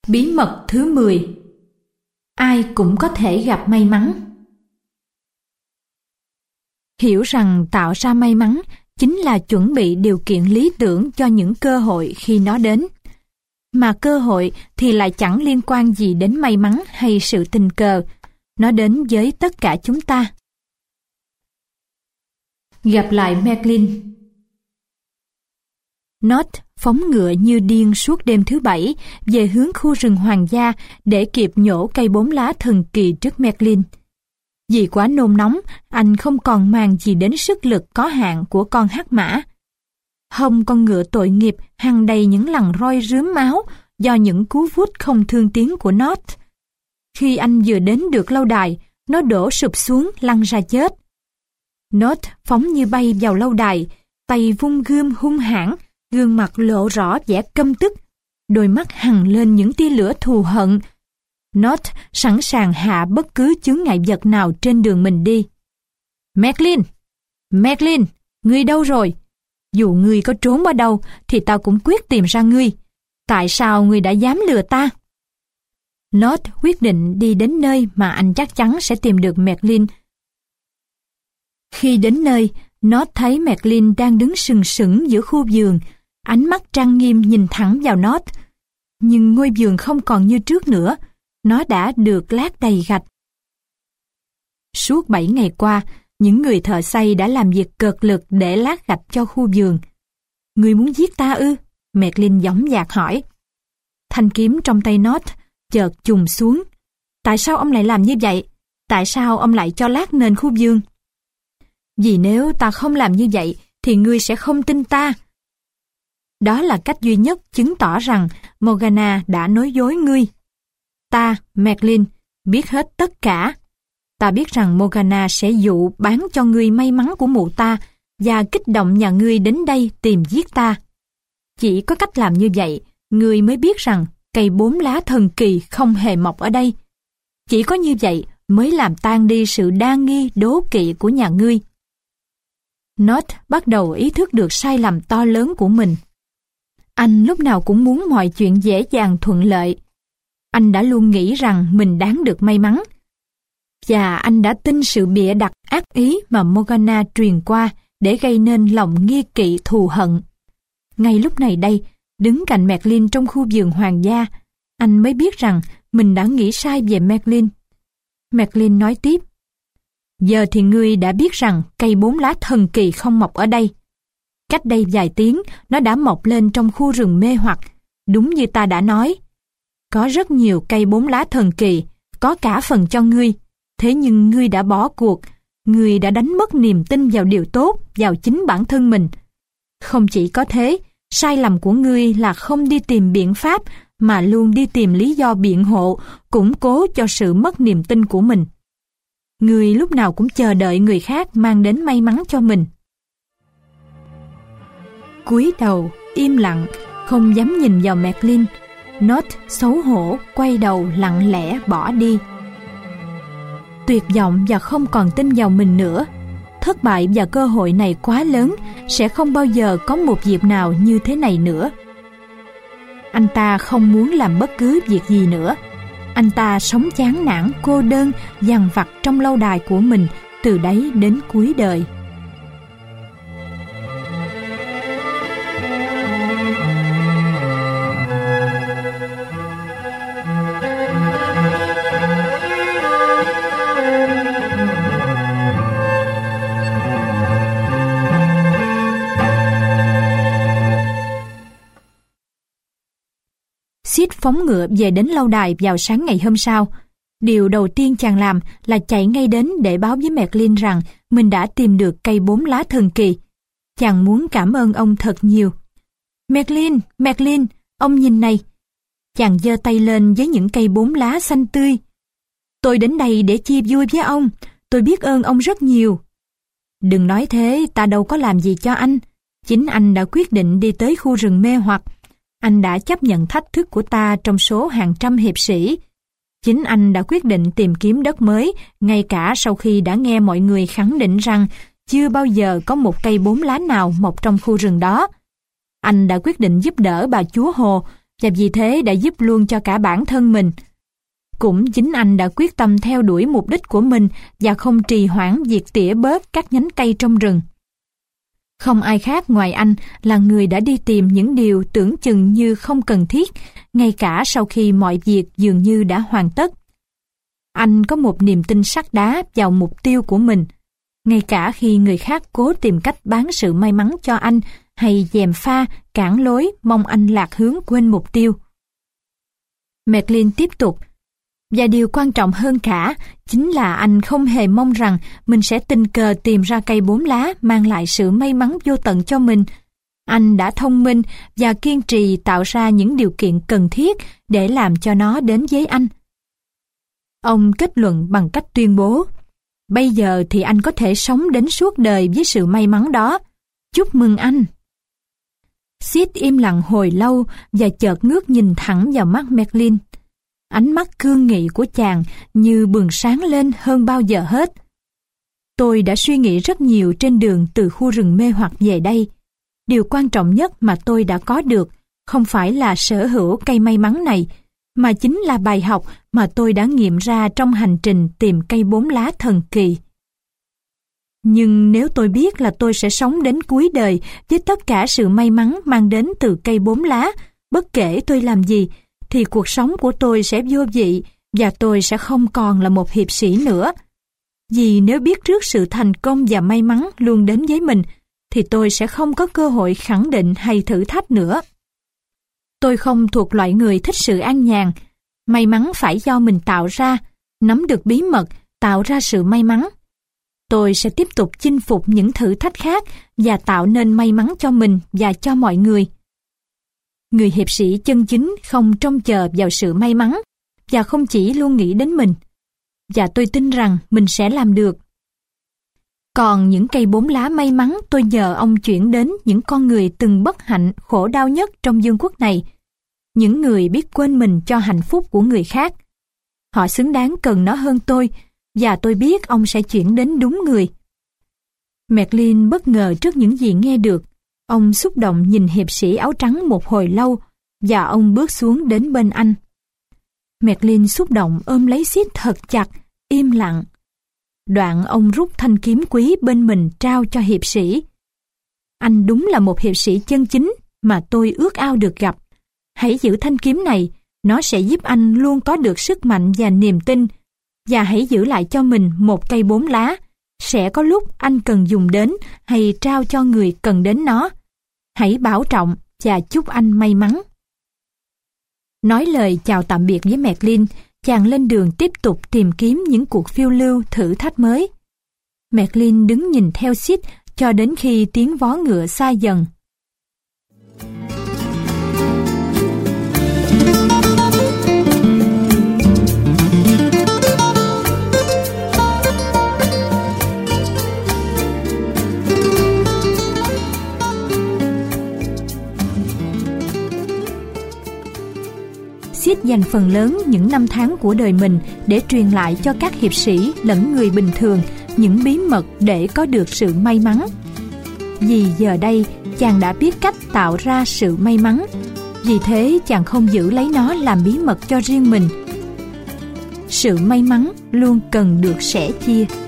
Bí mật thứ 10. Ai cũng có thể gặp may mắn. Hiểu rằng tạo ra may mắn chính là chuẩn bị điều kiện lý tưởng cho những cơ hội khi nó đến. Mà cơ hội thì lại chẳng liên quan gì đến may mắn hay sự tình cờ. Nó đến với tất cả chúng ta. Gặp lại Maclean. Nott phóng ngựa như điên suốt đêm thứ Bảy về hướng khu rừng hoàng gia để kịp nhổ cây 4 lá thần kỳ trước Maclean. Vì quá nôn nóng, anh không còn màng gì đến sức lực có hạn của con hắc mã. Hông con ngựa tội nghiệp hằn đầy những lằn roi rướm máu do những cú vút không thương tiếng của Nott. Khi anh vừa đến được lâu đài, nó đổ sụp xuống lăn ra chết. Nott phóng như bay vào lâu đài, tay vung gươm hung hãn, gương mặt lộ rõ vẻ căm tức, đôi mắt hằn lên những tia lửa thù hận. Nott sẵn sàng hạ bất cứ chướng ngại vật nào trên đường mình đi. Maclean! Maclean! Ngươi đâu rồi? Dù ngươi có trốn ở đâu thì tao cũng quyết tìm ra ngươi. Tại sao ngươi đã dám lừa ta? Nott quyết định đi đến nơi mà anh chắc chắn sẽ tìm được Maclean. Khi đến nơi, Nott thấy Maclean đang đứng sừng sững giữa khu vườn, ánh mắt trang nghiêm nhìn thẳng vào Nott. Nhưng ngôi vườn không còn như trước nữa, nó đã được lát đầy gạch. Suốt 7 ngày qua, những người thợ xây đã làm việc cật lực để lát gạch cho khu vườn. Ngươi muốn giết ta ư? Maclean dõng dạc hỏi. Thanh kiếm trong tay Nott chợt chùng xuống. Tại sao ông lại làm như vậy? Tại sao ông lại cho lát nền khu vườn? Vì nếu ta không làm như vậy, thì ngươi sẽ không tin ta. Đó là cách duy nhất chứng tỏ rằng Morgana đã nói dối ngươi. Ta, Maclean, biết hết tất cả. Ta biết rằng Morgana sẽ dụ bán cho ngươi may mắn của mụ ta và kích động nhà ngươi đến đây tìm giết ta. Chỉ có cách làm như vậy, ngươi mới biết rằng cây 4 lá thần kỳ không hề mọc ở đây. Chỉ có như vậy mới làm tan đi sự đa nghi đố kỵ của nhà ngươi. Nott bắt đầu ý thức được sai lầm to lớn của mình. Anh lúc nào cũng muốn mọi chuyện dễ dàng thuận lợi. Anh đã luôn nghĩ rằng mình đáng được may mắn. Và anh đã tin sự bịa đặt ác ý mà Morgana truyền qua để gây nên lòng nghi kỵ thù hận. Ngay lúc này đây, đứng cạnh Maclean trong khu vườn hoàng gia, anh mới biết rằng mình đã nghĩ sai về Maclean. Maclean nói tiếp. Giờ thì ngươi đã biết rằng cây 4 lá thần kỳ không mọc ở đây. Cách đây vài tiếng, nó đã mọc lên trong khu rừng mê hoặc, đúng như ta đã nói. Có rất nhiều cây 4 lá thần kỳ, có cả phần cho ngươi. Thế nhưng ngươi đã bỏ cuộc, ngươi đã đánh mất niềm tin vào điều tốt, vào chính bản thân mình. Không chỉ có thế, sai lầm của ngươi là không đi tìm biện pháp, mà luôn đi tìm lý do biện hộ, củng cố cho sự mất niềm tin của mình. Ngươi lúc nào cũng chờ đợi người khác mang đến may mắn cho mình. Cúi đầu, im lặng, không dám nhìn vào Maclean. Nott xấu hổ, quay đầu lặng lẽ bỏ đi. Tuyệt vọng và không còn tin vào mình nữa. Thất bại và cơ hội này quá lớn, sẽ không bao giờ có một dịp nào như thế này nữa. Anh ta không muốn làm bất cứ việc gì nữa. Anh ta sống chán nản, cô đơn, dằn vặt trong lâu đài của mình từ đấy đến cuối đời. Sid phóng ngựa về đến lâu đài vào sáng ngày hôm sau. Điều đầu tiên chàng làm là chạy ngay đến để báo với Maclean rằng mình đã tìm được cây 4 lá thần kỳ. Chàng muốn cảm ơn ông thật nhiều. Maclean, Maclean, ông nhìn này. Chàng giơ tay lên với những cây 4 lá xanh tươi. Tôi đến đây để chia vui với ông. Tôi biết ơn ông rất nhiều. Đừng nói thế, ta đâu có làm gì cho anh. Chính anh đã quyết định đi tới khu rừng mê hoặc. Anh đã chấp nhận thách thức của ta trong số hàng trăm hiệp sĩ. Chính anh đã quyết định tìm kiếm đất mới, ngay cả sau khi đã nghe mọi người khẳng định rằng chưa bao giờ có một cây 4 lá nào mọc trong khu rừng đó. Anh đã quyết định giúp đỡ bà chúa Hồ và vì thế đã giúp luôn cho cả bản thân mình. Cũng chính anh đã quyết tâm theo đuổi mục đích của mình và không trì hoãn việc tỉa bớt các nhánh cây trong rừng. Không ai khác ngoài anh là người đã đi tìm những điều tưởng chừng như không cần thiết, ngay cả sau khi mọi việc dường như đã hoàn tất. Anh có một niềm tin sắt đá vào mục tiêu của mình, ngay cả khi người khác cố tìm cách bán sự may mắn cho anh hay gièm pha, cản lối, mong anh lạc hướng quên mục tiêu. Maclean tiếp tục, và điều quan trọng hơn cả chính là anh không hề mong rằng mình sẽ tình cờ tìm ra cây 4 lá mang lại sự may mắn vô tận cho mình. Anh đã thông minh và kiên trì tạo ra những điều kiện cần thiết để làm cho nó đến với anh. Ông kết luận bằng cách tuyên bố, bây giờ thì anh có thể sống đến suốt đời với sự may mắn đó. Chúc mừng anh. Sid im lặng hồi lâu và chợt ngước nhìn thẳng vào mắt Maclean. Ánh mắt cương nghị của chàng như bừng sáng lên hơn bao giờ hết. Tôi đã suy nghĩ rất nhiều trên đường từ khu rừng mê hoặc về đây. Điều quan trọng nhất mà tôi đã có được không phải là sở hữu cây may mắn này, mà chính là bài học mà tôi đã nghiệm ra trong hành trình tìm cây 4 lá thần kỳ. Nhưng nếu tôi biết là tôi sẽ sống đến cuối đời với tất cả sự may mắn mang đến từ cây 4 lá, bất kể tôi làm gì, thì cuộc sống của tôi sẽ vô vị và tôi sẽ không còn là một hiệp sĩ nữa. Vì nếu biết trước sự thành công và may mắn luôn đến với mình, thì tôi sẽ không có cơ hội khẳng định hay thử thách nữa. Tôi không thuộc loại người thích sự an nhàn. May mắn phải do mình tạo ra, nắm được bí mật, tạo ra sự may mắn. Tôi sẽ tiếp tục chinh phục những thử thách khác và tạo nên may mắn cho mình và cho mọi người. Người hiệp sĩ chân chính không trông chờ vào sự may mắn và không chỉ luôn nghĩ đến mình. Và tôi tin rằng mình sẽ làm được. Còn những cây 4 lá may mắn tôi nhờ ông chuyển đến những con người từng bất hạnh khổ đau nhất trong vương quốc này. Những người biết quên mình cho hạnh phúc của người khác. Họ xứng đáng cần nó hơn tôi, và tôi biết ông sẽ chuyển đến đúng người. Maclean bất ngờ trước những gì nghe được. Ông xúc động nhìn hiệp sĩ áo trắng một hồi lâu, và ông bước xuống đến bên anh. Maclean xúc động ôm lấy Sid thật chặt, im lặng. Đoạn ông rút thanh kiếm quý bên mình trao cho hiệp sĩ. Anh đúng là một hiệp sĩ chân chính mà tôi ước ao được gặp. Hãy giữ thanh kiếm này, nó sẽ giúp anh luôn có được sức mạnh và niềm tin. Và hãy giữ lại cho mình một cây 4 lá. Sẽ có lúc anh cần dùng đến hay trao cho người cần đến nó. Hãy bảo trọng và chúc anh may mắn. Nói lời chào tạm biệt với Maclean, chàng lên đường tiếp tục tìm kiếm những cuộc phiêu lưu thử thách mới. Maclean đứng nhìn theo Sid cho đến khi tiếng vó ngựa xa dần. Sid dành phần lớn những năm tháng của đời mình để truyền lại cho các hiệp sĩ lẫn người bình thường những bí mật để có được sự may mắn. Vì giờ đây chàng đã biết cách tạo ra sự may mắn, vì thế chàng không giữ lấy nó làm bí mật cho riêng mình. Sự may mắn luôn cần được sẻ chia.